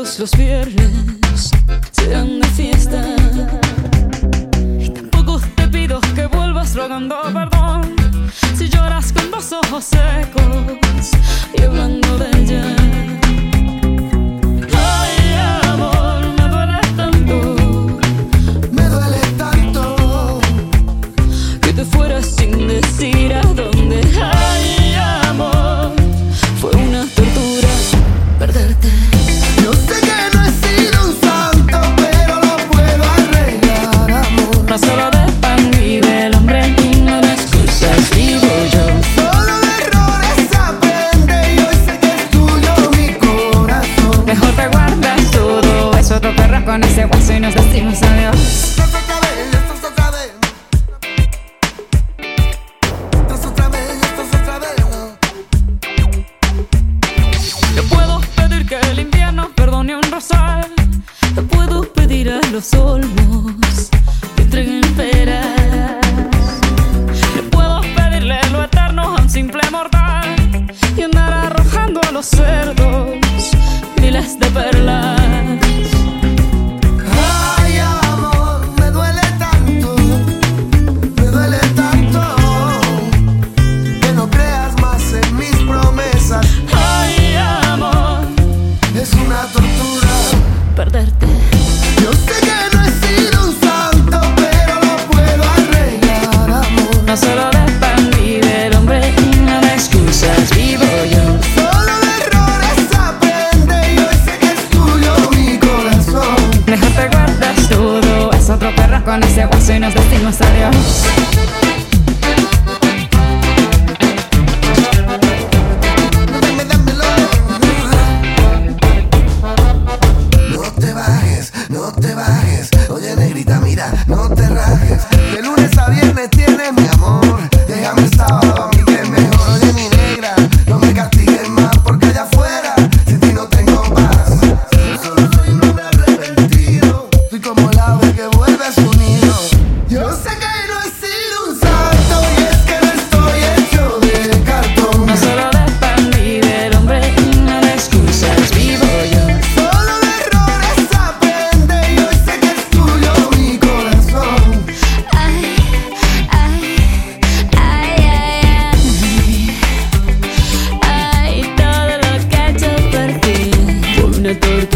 todos los viernes sean de fiesta. Y tampoco te pido que vuelvas rogando perdón si lloras con los ojos secos y hablando de ella. Ay, amor, me duele tanto que te fueras sin decir a dónde. Ay, amor, fue una tortura perderte. Yo sé que no he sido un santo, pero lo puedo arreglar, amor. No solo de pan vive el hombre y no de excusas vivo yo. Solo de errores aprende y hoy sé que es tuyo mi corazón. Mejor te guardas todo eso, te perras con ese hueso y nos decimos adiós. Yo puedo pedir que el invierno perdone un rosal. Yo puedo pedir a los olmos que entreguen peras. Yo puedo pedirle lo eterno a un simple mortal y andar arrojando a los cerdos miles de perlas. Ay, amor, me duele tanto que no creas más en mis promesas. Ay, amor, Es una tortura perderte. Yo sé que no he sido un santo, pero lo puedo arreglar, amor. No solo de pan vive el hombre y no de excusas vivo yo. Solo de errores aprende y hoy sé que es tuyo mi corazón. Mejor te guardas todo, es otro perro con ese hueso y nos decimos adiós. Dámelo. No te bajes. Oye, negrita, mira, no te rajes. De lunes a viernes tienes mi amor. Déjame el sábado a mí que es mejor. Oye, mi negra, no me castigues más porque allá afuera sin ti no tengo paz. Yo solo soy un hombre arrepentido. Soy como el ave que vuelve a su nido. Yo sé que no he sido un santo y es que no estoy hecho de cartón. No solo de pan vive el hombre y no de excusas vivo yo. Solo de errores aprende y hoy sé que es tuyo mi corazón. Ay, ay, ay, ay, ay, todo lo que he hecho por ti fue una tortura.